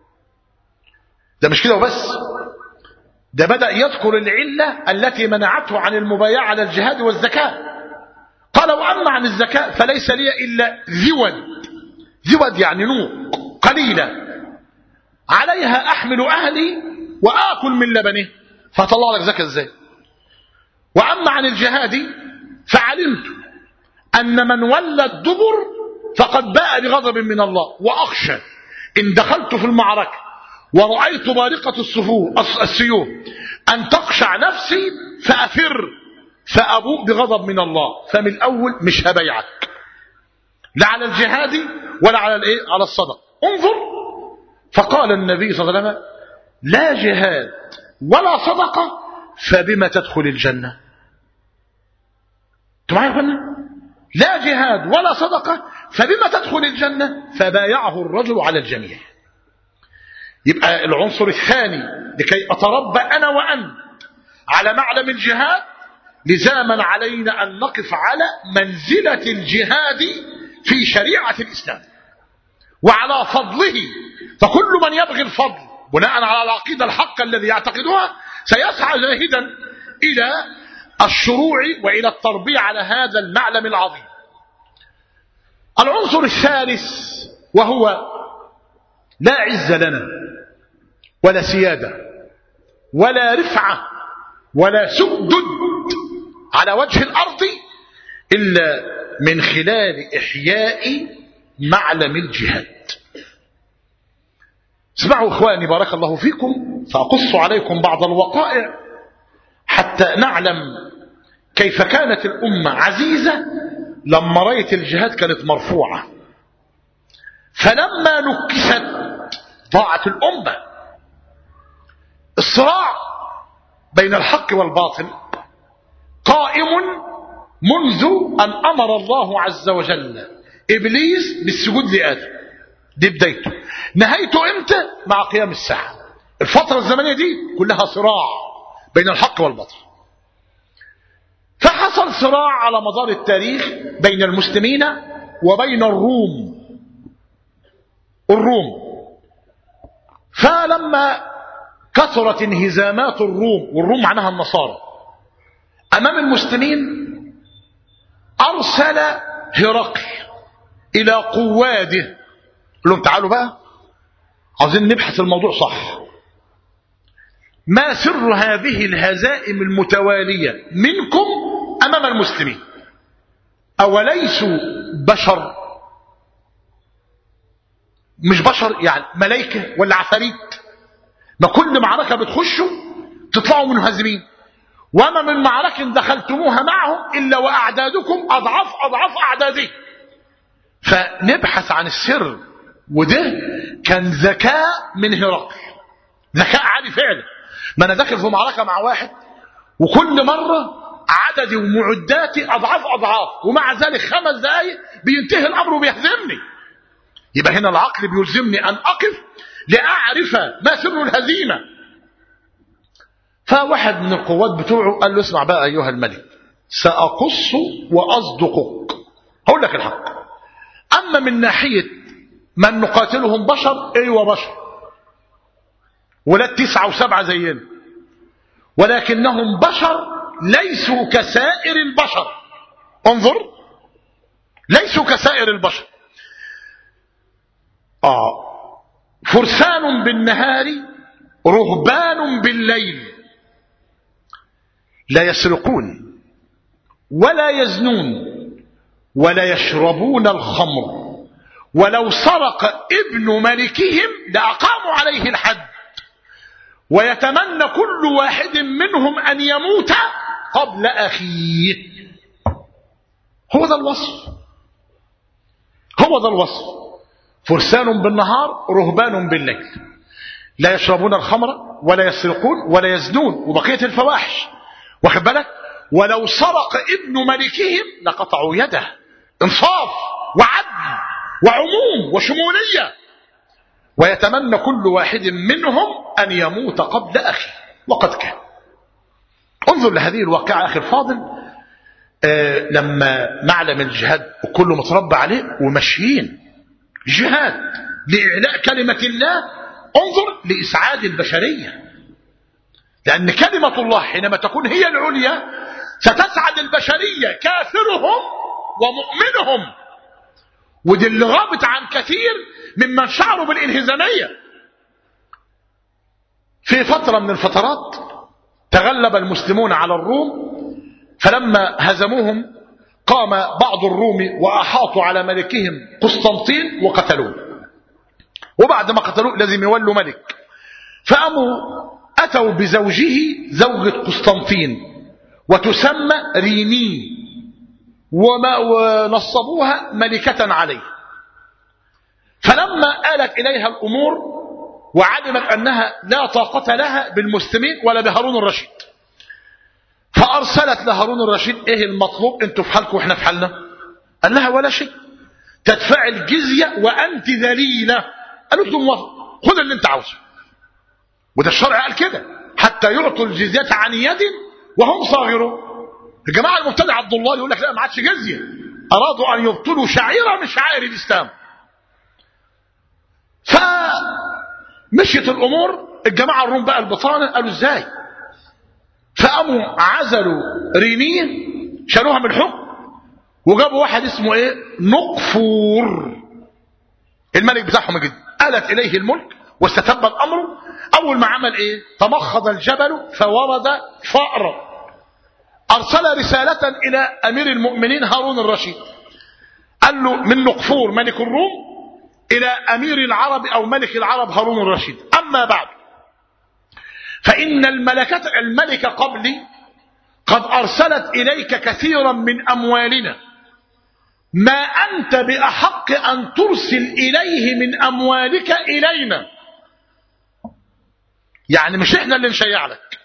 ده مش كده وبس، ده بدأ يذكر العلة التي منعته عن المبايعة على الجهاد والزكاة. قال وأما عن الزكاة فليس لي إلا ذود يعني نوق قليلة عليها أحمل أهلي وآكل من لبنه، فطلع لك زكاة ازاي؟ وأما عن الجهاد فعلمت أن من ولى الدبر فقد باء بغضب من الله، وأخشى إن دخلت في المعركة ورأيت بارقة السيوف أن تقشع نفسي فأفر فأبوء بغضب من الله. فمن الأول مش هبيعك لا على الجهاد ولا على على الصدق. انظر، فقال النبي صلى الله عليه وسلم لا جهاد ولا صدقة فبما تدخل الجنة؟ انتوا معايا يا اخوانا؟ لا جهاد ولا صدقة فبما تدخل الجنة؟ فبايعه الرجل على الجميع. يبقى العنصر الثاني لكي أتربى أنا وأنت على معلم الجهاد، لزاما علينا أن نقف على منزلة الجهاد في شريعة الإسلام وعلى فضله. فكل من يبغي الفضل بناء على العقيدة الحق الذي يعتقدها سيسعى جاهدا إلى الشروع وإلى التربية على هذا المعلم العظيم. العنصر الثالث وهو لا عز لنا ولا سيادة ولا رفعة ولا سؤدد على وجه الأرض إلا من خلال إحياء معلم الجهاد. اسمعوا إخواني بارك الله فيكم، فأقص عليكم بعض الوقائع حتى نعلم كيف كانت الأمة عزيزة لما راية الجهاد كانت مرفوعة، فلما نكست ضاعت الأمة. الصراع بين الحق والباطل قائم منذ أن أمر الله عز وجل إبليس بالسجود لآدم. دي بدايته. نهايته امتى؟ مع قيام الساعة. الفترة الزمنية دي كلها صراع بين الحق والباطل. فحصل صراع على مدار التاريخ بين المسلمين وبين الروم. فلما كثرت انهزامات الروم، والروم معناها النصارى، أمام المسلمين، أرسل هرقل إلى قواده، قال لهم تعالوا بقى عايزين نبحث الموضوع صح. ما سر هذه الهزائم المتوالية منكم أمام المسلمين؟ أوليسوا بشر؟ مش بشر يعني ملائكة ولا عفاريت؟ ما كل معركة بتخشوا تطلعوا منهزمين، وما من معركة دخلتموها معهم إلا وأعدادكم أضعاف أعداده. فنبحث عن السر. وده كان ذكاء من هرقل، ذكاء عالي فعلا. ما أنا داخل في معركة مع واحد وكل مرة عددي ومعداتي أضعاف، ومع ذلك 5 دقائق بينتهي الأمر وبيهزمني. يبقى هنا العقل بيلزمني أن أقف لأعرف ما سر الهزيمة. فواحد من القوات بتوعه قال له اسمع بقى أيها الملك، سأقص وأصدقك، هقول لك الحق. أما من ناحية من نقاتلهم بشر، ايوه بشر، ولا 9 و7 زينا، ولكنهم بشر ليسوا كسائر البشر. انظر، ليسوا كسائر البشر. فرسان بالنهار رهبان بالليل، لا يسرقون ولا يزنون ولا يشربون الخمر، ولو سرق ابن ملكهم لأقاموا عليه الحد، ويتمنى كل واحد منهم أن يموت قبل أخيه. هو ده الوصف، هو ده الوصف. فرسان بالنهار رهبان بالليل، لا يشربون الخمر ولا يسرقون ولا يزنون وبقية الفواحش، واخد بالك؟ ولو سرق ابن ملكهم لقطعوا يده. انصاف وعدل وعموم وشمولية. ويتمنى كل واحد منهم أن يموت قبل أخيه، وقد كان. انظر لهذه الواقعة أخي الفاضل. لما معلم الجهاد وكله متربى عليه ومشيين جهاد لإعلاء كلمة الله، انظر لإسعاد البشرية. لأن كلمة الله حينما تكون هي العليا ستسعد البشرية، كافرهم ومؤمنهم. ودي اللي غابت عن كثير ممن شعروا بالانهزامية. في فترة من الفترات تغلب المسلمون على الروم، فلما هزموهم قام بعض الروم وأحاطوا على ملكهم قسطنطين وقتلوه. وبعد ما قتلوه لازم يولوا ملك، أتوا بزوجه، زوجة قسطنطين، وتسمى ريني، ونصبوها ملكة عليه. فلما آلت إليها الأمور وعلمت أنها لا طاقة لها بالمسلمين ولا بهارون الرشيد، فأرسلت لهارون الرشيد ايه المطلوب؟ انتوا في حالكم واحنا في حالنا. قال لها ولا شيء، تدفع الجزية وأنت ذليلة. قالوا له موافق، خذ اللي انت عاوزه. وده الشرع قال كده، حتى يعطوا الجزية عن يد وهم صاغرون. الجماعة المبتدع عبد الله يقول لك لا ما عادش جزية، أرادوا أن يبطلوا شعيرة من شعائر الإسلام. فمشيت الأمور. الجماعة الروم بقى البطانة قالوا ازاي؟ فقاموا عزلوا رينيه، شالوها من الحكم، وجابوا واحد اسمه ايه؟ نقفور، الملك بتاعهم جدا. آلت إليه الملك واستتب الأمر. أول ما عمل ايه؟ تمخض الجبل فورد فأر. أرسل رسالة إلى أمير المؤمنين هارون الرشيد، قال له من نقفور ملك الروم إلى أمير العرب أو ملك العرب هارون الرشيد، أما بعد فإن الملكة قبلي قد أرسلت إليك كثيرا من أموالنا، ما أنت بأحق أن ترسل إليه من أموالك إلينا. يعني مش إحنا اللي نشيع لك،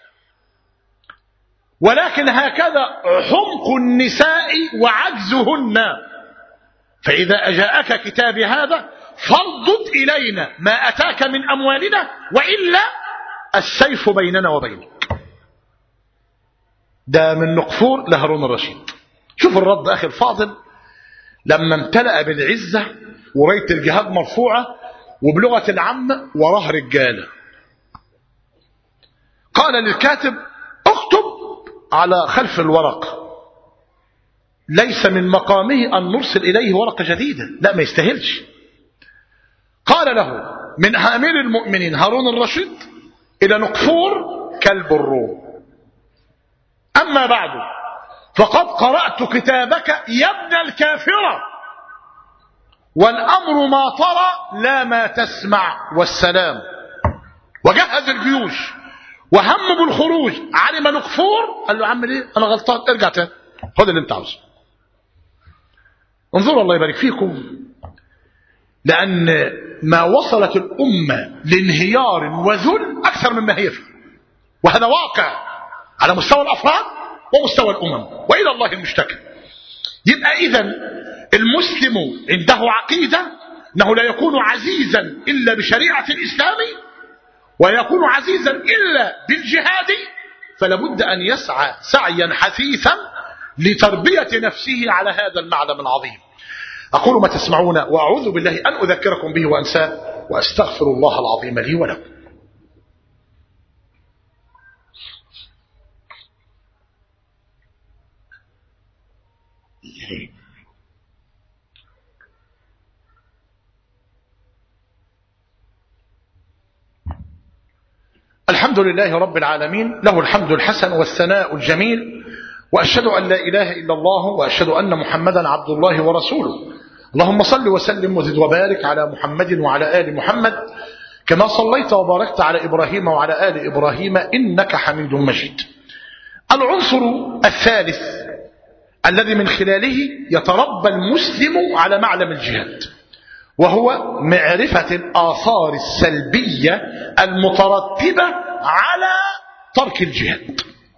ولكن هكذا حمق النساء وعجزهن، فإذا أجاءك كتابي هذا فاردد إلينا ما أتاك من أموالنا وإلا السيف بيننا وبينك. ده من نقفور لهارون الرشيد. شوف الرد أخي الفاضل لما امتلأ بالعزة وراية الجهاد مرفوعة وبلغة العم وراه رجالة. قال للكاتب اكتب على خلف الورق ليس من مقامه أن نرسل إليه ورقة جديدة، لا ما يستاهلش. قال له من أمير المؤمنين هارون الرشيد إلى نقفور كلب الروم. أما بعد فقد قرأت كتابك يا ابن الكافرة والأمر ما ترى لا ما تسمع والسلام. وجهز الجيوش وهم بالخروج. علم نقفور قال له عم ليه أنا غلطان ارجع تاني خد اللي انت عاوزه. انظروا الله يبارك فيكم، لأن ما وصلت الأمة لانهيار وذل أكثر مما هي فيه، وهذا واقع على مستوى الأفراد ومستوى الأمم وإلى الله المشتكى. يبقى إذن المسلم عنده عقيدة أنه لا يكون عزيزا إلا بشريعة الإسلام ويكون عزيزا إلا بالجهاد، فلا بد أن يسعى سعيا حثيثا لتربية نفسه على هذا المعلم العظيم. أقول ما تسمعون وأعوذ بالله أن أذكركم به وأنساه وأستغفر الله العظيم لي ولكم. الحمد لله رب العالمين، له الحمد الحسن والثناء الجميل، وأشهد أن لا إله إلا الله وأشهد أن محمدا عبد الله ورسوله. اللهم صل وسلم وزد وبارك على محمد وعلى آل محمد كما صليت وباركت على إبراهيم وعلى آل إبراهيم إنك حميد مجيد. العنصر الثالث الذي من خلاله يتربى المسلم على معلم الجهاد وهو معرفة الآثار السلبية المترتبة على ترك الجهاد،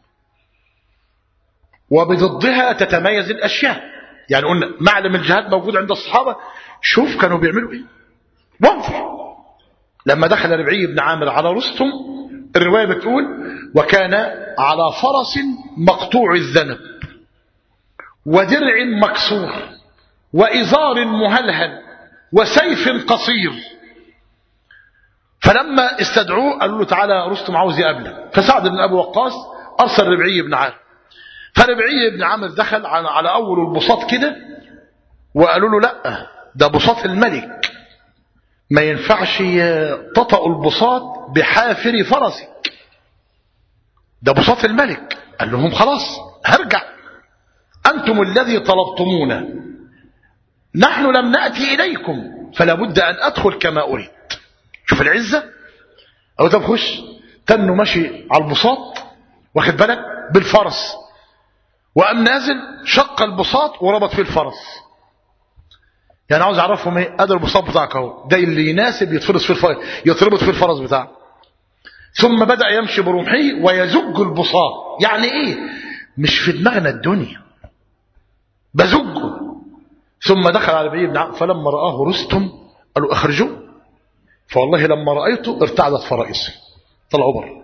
وبضدها تتميز الأشياء. يعني قلنا معلم الجهاد موجود عند الصحابة، شوف كانوا بيعملوا ايه. وانظر لما دخل ربعي بن عامر على رستم، الرواية بتقول وكان على فرس مقطوع الذنب ودرع مكسور وإزار مهلهل وسيف قصير. فلما استدعوه قالوا له تعالى رستم عاوز يقابلك. فسعد بن أبي وقاص أرسل ربعي بن عامر، فربعي بن عامر دخل على أول البساط كده وقالوا له لا ده بساط الملك، ما ينفعش تطأ البساط بحافر فرسك، ده بساط الملك. قال لهم خلاص هرجع، أنتم الذي طلبتمونا، نحن لم نأتي إليكم، فلا بد أن أدخل كما أريد. شوف العزة. أو تبخش تنه ماشي على البساط واخد بالك بالفرس، وقام نازل شق البساط وربط فيه الفرس. يعني عاوز اعرفهم ايه؟ ادي البساط بتاعك اهو، ده اللي يناسب يتربط في الفرس بتاعه. ثم بدأ يمشي برمحه ويزج البساط. يعني ايه؟ مش في دماغنا الدنيا، بزجه. ثم دخل على ربعي بن عامر فلما رآه رستم قالوا اخرجوه، فوالله لما رأيته ارتعدت فرائصي، طلعوا بره.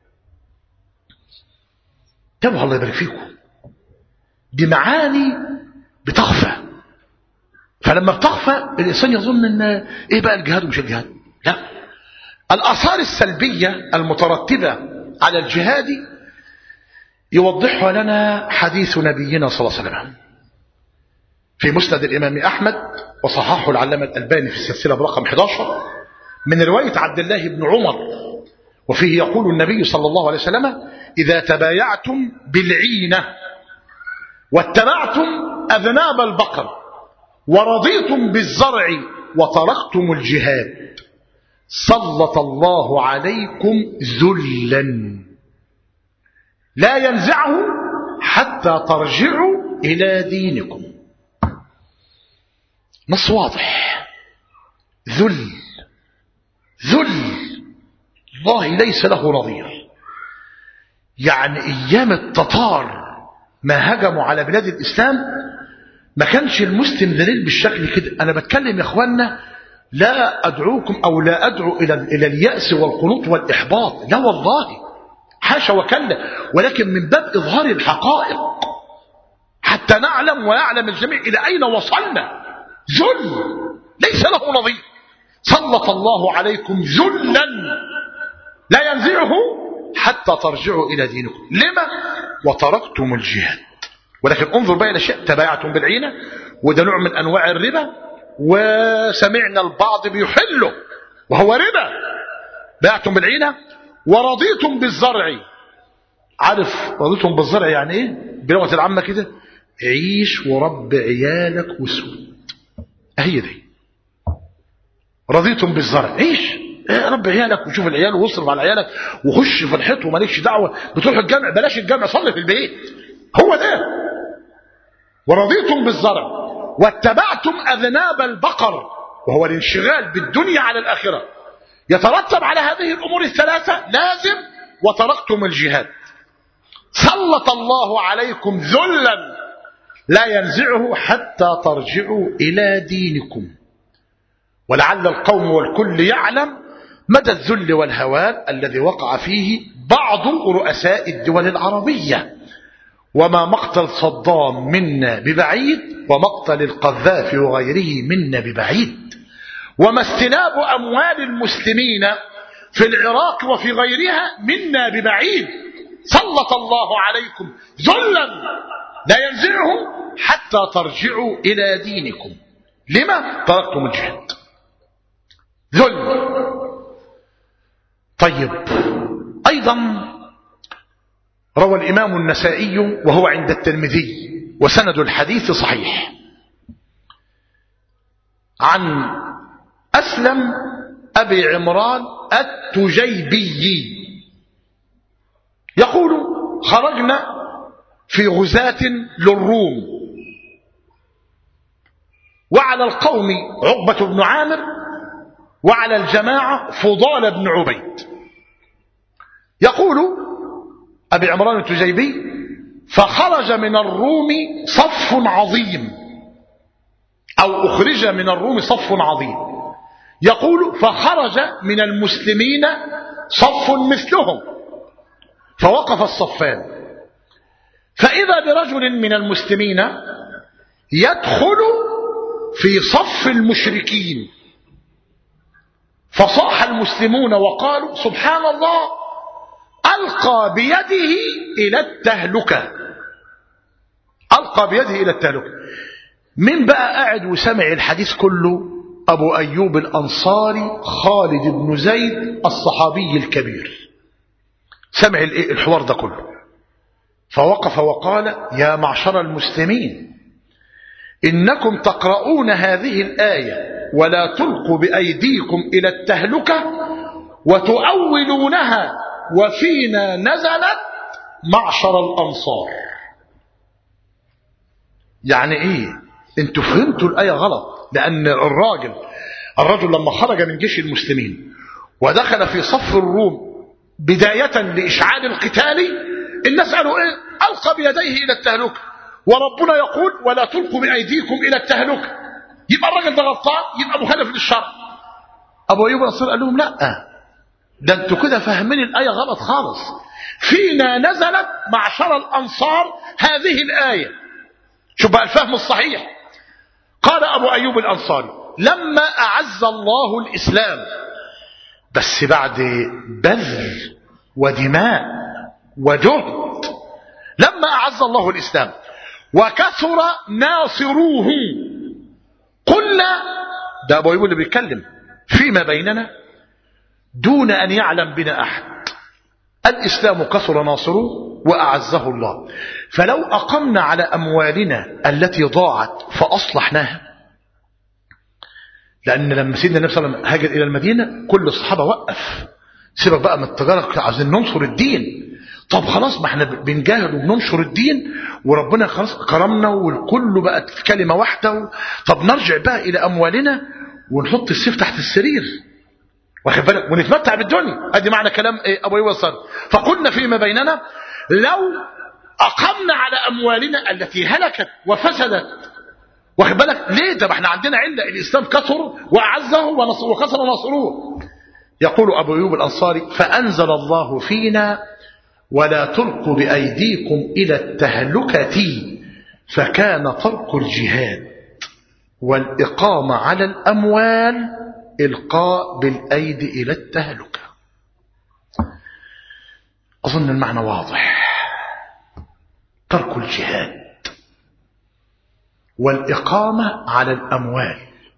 تابعوا الله يبارك فيكم، دي معاني بتخفى. فلما بتخفى الإنسان يظن ان ايه بقى الجهاد ومش الجهاد. لا، الآثار السلبية المترتبة على الجهاد يوضحها لنا حديث نبينا صلى الله عليه وسلم في مسند الإمام أحمد، وصححه العلامة الألباني في السلسلة برقم 11 من رواية عبد الله بن عمر، وفيه يقول النبي صلى الله عليه وسلم إذا تبايعتم بالعينة واتبعتم أذناب البقر ورضيتم بالزرع وتركتم الجهاد سلط الله عليكم ذلا لا ينزعه حتى ترجعوا إلى دينكم. نص واضح. ذل الله ليس له نظير. يعني أيام التتار ما هجموا على بلاد الإسلام ما كانش المسلم ذليل بالشكل كده. أنا بتكلم يا أخوانا، لا أدعوكم أو لا أدعو إلى اليأس والقنوط والإحباط، لا والله، حاشا وكلا، ولكن من باب إظهار الحقائق حتى نعلم ويعلم الجميع إلى أين وصلنا. ذل ليس له نظير. سلط الله عليكم ذلا لا ينزعه حتى ترجعوا إلى دينكم. لما؟ وتركتم الجهاد. ولكن انظر بقى إلى شيء، تبايعتم بالعينة، وده نوع من أنواع الربا، وسمعنا البعض بيحله وهو ربا. بايعتم بالعينة ورضيتم بالزرع. عارف رضيتم بالزرع يعني ايه بلغة العامة كده؟ عيش ورب عيالك وسود. هي دي رضيتم بالزرع. عيش رب عيالك وشوف العيال واصرف على عيالك وخش في الحيط ومالكش دعوة بتروح الجامع، بلاش الجامع، صلي في البيت. هو ده. ورضيتم بالزرع واتبعتم أذناب البقر، وهو الانشغال بالدنيا على الآخرة، يترتب على هذه الأمور الثلاثة لازم. وتركتم الجهاد. سلط الله عليكم ذلا لا ينزعه حتى ترجعوا إلى دينكم. ولعل القوم والكل يعلم مدى الذل والهوان الذي وقع فيه بعض رؤساء الدول العربية، وما مقتل صدام منا ببعيد، ومقتل القذافي وغيره منا ببعيد، وما استناب أموال المسلمين في العراق وفي غيرها منا ببعيد. سلط الله عليكم ذلا لا ينزعه حتى ترجعوا إلى دينكم. لما؟ تركتم الجهاد. ذل. طيب، أيضا روى الإمام النسائي وهو عند الترمذي وسند الحديث صحيح عن أسلم أبي عمران التجيبي يقول: خرجنا في غزاة للروم، وعلى القوم عقبة بن عامر، وعلى الجماعة فضال بن عبيد. يقول أبي عمران التجيبي: فخرج من الروم صف عظيم، أو أخرج من الروم صف عظيم. يقول: فخرج من المسلمين صف مثلهم، فوقف الصفان، فإذا برجل من المسلمين يدخل في صف المشركين، فصاح المسلمون وقالوا: سبحان الله، ألقى بيده إلى التهلكة. ألقى بيده إلى التهلكة. من بقى قاعد وسمع الحديث كله؟ أبو أيوب الأنصاري خالد بن زيد الصحابي الكبير، سمع الحوار ده كله، فوقف وقال: يا معشر المسلمين، إنكم تقرؤون هذه الآية ولا تلقوا بأيديكم إلى التهلكة وتؤولونها وفينا نزلت معشر الأنصار. يعني إيه؟ انتوا فهمتوا الآية غلط، لأن الرجل لما خرج من جيش المسلمين ودخل في صف الروم بداية لإشعال القتال، الناس قالوا إيه؟ ألقى بيديه إلى التهلكة، وربنا يقول: ولا تلقوا بأيديكم إلى التهلكة. يبقى الرجل ده غلطان، يبقى مخالف للشرع. أبو أيوب الأنصاري قال لهم: لا، ده انتوا كده فاهمين الآية غلط خالص. فينا نزلت معشر الأنصار هذه الآية. شوف بقى الفهم الصحيح. قال أبو أيوب الأنصاري: لما أعز الله الإسلام، بس بعد بذل ودماء وجهد، لما أعز الله الإسلام وكثر ناصروه، قلنا، ده أبو أيوب اللي بيتكلم، فيما بيننا دون أن يعلم بنا أحد، الإسلام كثر ناصره وأعزه الله، فلو أقمنا على أموالنا التي ضاعت فأصلحناها. لأن لما سيدنا النبي صلى الله عليه وسلم هاجر إلى المدينة، كل الصحابة وقف، سيبك بقى من التجارة، عايزين ننصر الدين. طب خلاص، ما احنا بنجاهد وبننشر الدين وربنا خلاص كرمنا والكل بقت كلمة واحدة. طب نرجع بقى إلى أموالنا ونحط السيف تحت السرير، واخد بالك، ونتمتع بالدنيا. ادي معنى كلام ابو ايوب الانصاري. فقلنا فيما بيننا: لو اقمنا على اموالنا التي هلكت وفسدت واخد بالك ليه؟ ده احنا عندنا علة، الإسلام كثر وأعزه وكثر نصره. يقول أبو أيوب الأنصاري: فأنزل الله فينا: ولا تلقوا بأيديكم إلى التهلكة، فكان ترك الجهاد والإقامة على الأموال إلقاء بالأيدي إلى التهلكة. أظن المعنى واضح. ترك الجهاد والإقامة على الأموال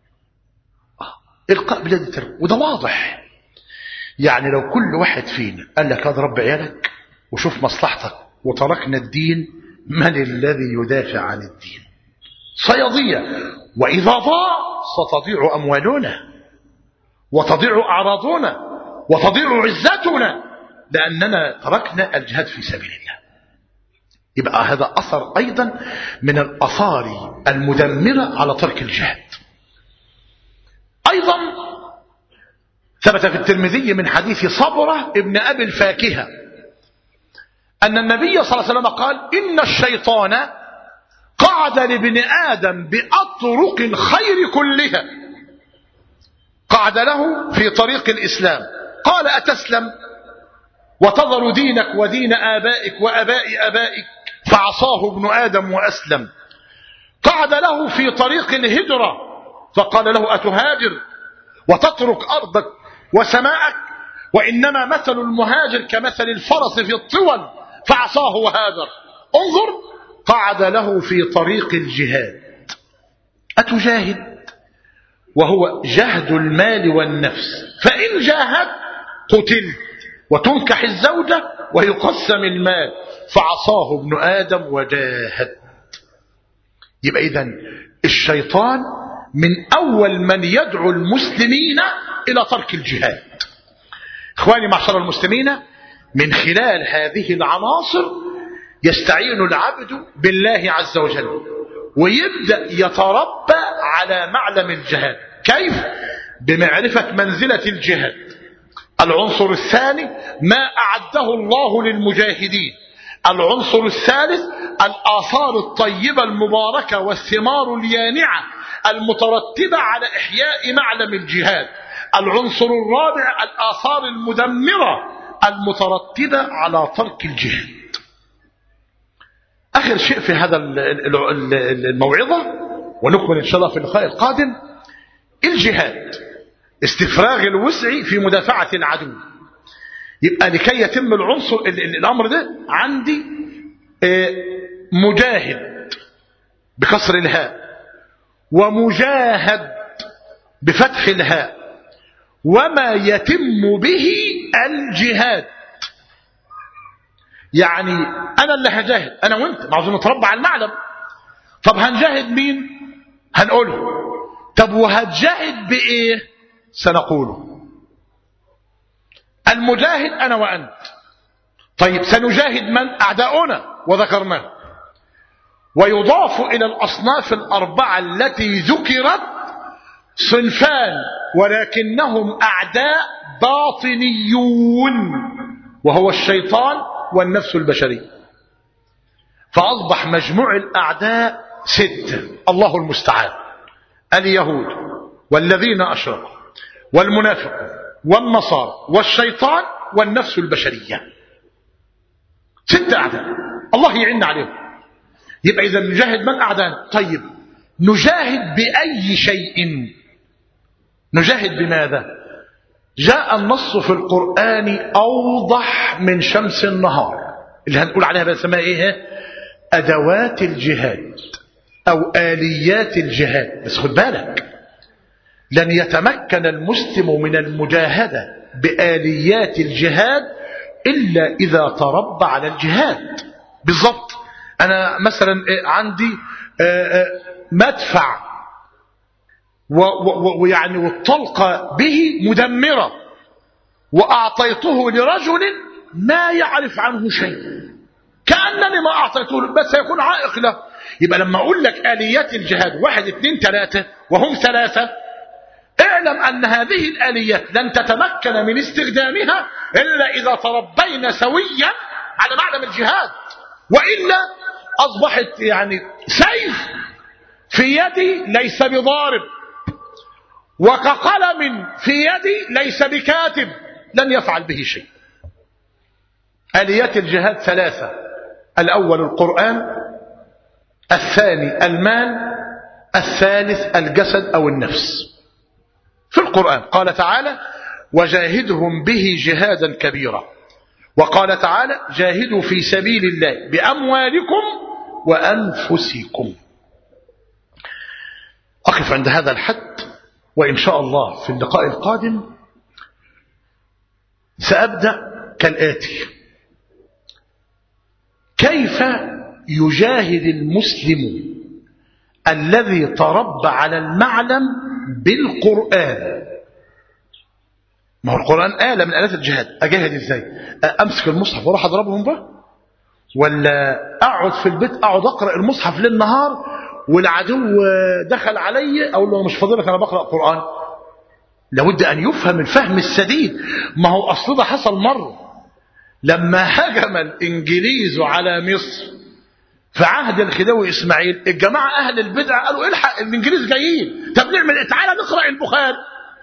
إلقاء باليد التهلكة، وده واضح. يعني لو كل واحد فينا قال لك هذا رب عيالك وشوف مصلحتك وتركنا الدين، من الذي يدافع عن الدين؟ سيضيع، وإذا ضاع ستضيع أموالنا وتضيع أعراضنا وتضيع عزتنا، لأننا تركنا الجهاد في سبيل الله. يبقى هذا أثر أيضا من الأثار المدمرة على ترك الجهاد. أيضا ثبت في الترمذي من حديث صبرة ابن أبي الفاكهة أن النبي صلى الله عليه وسلم قال: إن الشيطان قعد لابن آدم بأطرق الخير كلها، قعد له في طريق الإسلام، قال: أتسلم وتذر دينك ودين آبائك وأباء أبائك؟ فعصاه ابن آدم وأسلم. قعد له في طريق الهجرة، فقال له: أتهاجر وتترك أرضك وسماءك؟ وإنما مثل المهاجر كمثل الفرس في الطول، فعصاه وهاجر. انظر، قعد له في طريق الجهاد. أتجاهد؟ وهو جهد المال والنفس، فإن جاهد قتل وتنكح الزوجة ويقسم المال، فعصاه ابن آدم وجاهد. يبقى إذن الشيطان من أول من يدعو المسلمين إلى ترك الجهاد. إخواني معشر المسلمين، من خلال هذه العناصر يستعين العبد بالله عز وجل ويبدأ يتربى على معلم الجهاد. كيف؟ بمعرفة منزلة الجهاد. العنصر الثاني ما أعده الله للمجاهدين. العنصر الثالث الآثار الطيبة المباركة والثمار اليانعة المترتبة على إحياء معلم الجهاد. العنصر الرابع الآثار المدمرة المترتبة على ترك الجهاد. آخر شيء في هذا الموعظة، ونكمل إن شاء الله في اللقاء القادم، الجهاد استفراغ الوسع في مدافعة العدو. يبقى لكي يتم العنصر الأمر ده عندي مجاهد بكسر الهاء، ومجاهد بفتح الهاء، وما يتم به الجهاد. يعني أنا اللي هجاهد، أنا وإنت معظم نتربى على المعلم. طب هنجاهد مين؟ هنقوله. طب وهتجاهد بإيه؟ سنقوله. المجاهد أنا وأنت. طيب سنجاهد من؟ أعداؤنا، وذكرناه. ويضاف إلى الأصناف الأربعة التي ذكرت صنفان ولكنهم أعداء باطنيون، وهو الشيطان والنفس البشرية. فأصبح مجموع الأعداء 6، الله المستعان: اليهود والذين أشركوا والمنافقون والنصارى والشيطان والنفس البشرية. 6 أعداء، الله يعين عليهم. يبقى إذا نجاهد من أعداءنا. طيب نجاهد بأي شيء؟ نجاهد بماذا؟ جاء النص في القرآن أوضح من شمس النهار، اللي هنقول عليها بنسميها إيه؟ أدوات الجهاد أو آليات الجهاد. بس خد بالك، لن يتمكن المسلم من المجاهدة بآليات الجهاد إلا إذا تربى على الجهاد. بالضبط، أنا مثلا عندي مدفع ويعني والطلقة به مدمرة، وأعطيته لرجل ما يعرف عنه شيء، كأنني ما أعطيته، بس سيكون عائق له. يبقى لما أقول لك آليات الجهاد 1 2 3 وهم 3، اعلم أن هذه الآليات لن تتمكن من استخدامها إلا إذا تربينا سويا على معلم الجهاد، وإلا أصبحت يعني سيف في يدي ليس بضارب، وكقلم في يدي ليس بكاتب، لن يفعل به شيء. آليات الجهاد ثلاثة: الأول القرآن، الثاني المال، الثالث الجسد أو النفس. في القرآن قال تعالى: وجاهدهم به جهادا كبيرا. وقال تعالى: جاهدوا في سبيل الله بأموالكم وأنفسكم. أقف عند هذا الحد، وإن شاء الله في اللقاء القادم سأبدأ كالآتي: كيف يجاهد المسلم الذي تربى على المعلم بالقرآن؟ ما هو القرآن آلة من آلات الجهاد. أجاهد إزاي؟ أمسك المصحف وأروح أضربهم بقى، ولا أقعد في البيت أقعد أقرأ المصحف للنهار والعدو دخل علي أقول له مش فاضلك أنا بقرأ قرآن؟ لابد أن يفهم الفهم السديد. ما هو أصل ده حصل مرة لما هجم الإنجليز على مصر في عهد الخديوي إسماعيل. الجماعة أهل البدع قالوا الحق الإنجليز جايين، طب نعمل إيه؟ تعالى نقرأ البخاري.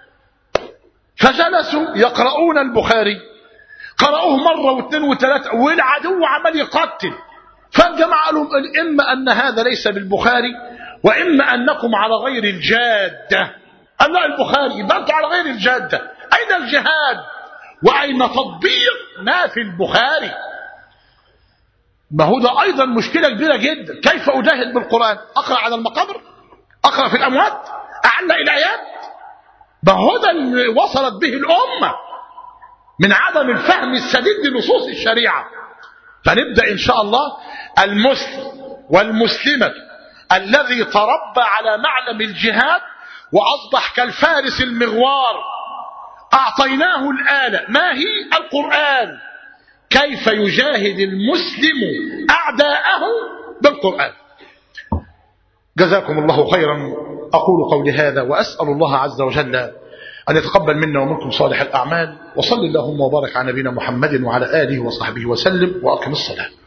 فجلسوا يقرؤون البخاري، قرأوه مرة واثنين وثلاثة والعدو عمل يقتل. فالجماعة قالوا إما أن هذا ليس بالبخاري وإما أنكم على غير الجادة. قال لا البخاري، يبقى أنتم على غير الجادة. أين الجهاد وأين تطبيق ما في البخاري؟ ما هو ده أيضا مشكلة كبيرة جدا. كيف أجاهد بالقرآن؟ أقرأ على المقابر؟ أقرأ في الأموات؟ أعلق الآيات؟ ما هو ده اللي وصلت به الأمة من عدم الفهم السديد لنصوص الشريعة. فنبدأ إن شاء الله المسلم والمسلمة الذي تربى على معلم الجهاد وأصبح كالفارس المغوار، أعطيناه الآلة، ما هي؟ القرآن. كيف يجاهد المسلم أعداءه بالقرآن؟ جزاكم الله خيرا. أقول قولي هذا وأسأل الله عز وجل أن يتقبل منا ومنكم صالح الأعمال، وصل اللهم وبارك على نبينا محمد وعلى آله وصحبه وسلم، وأقم الصلاة.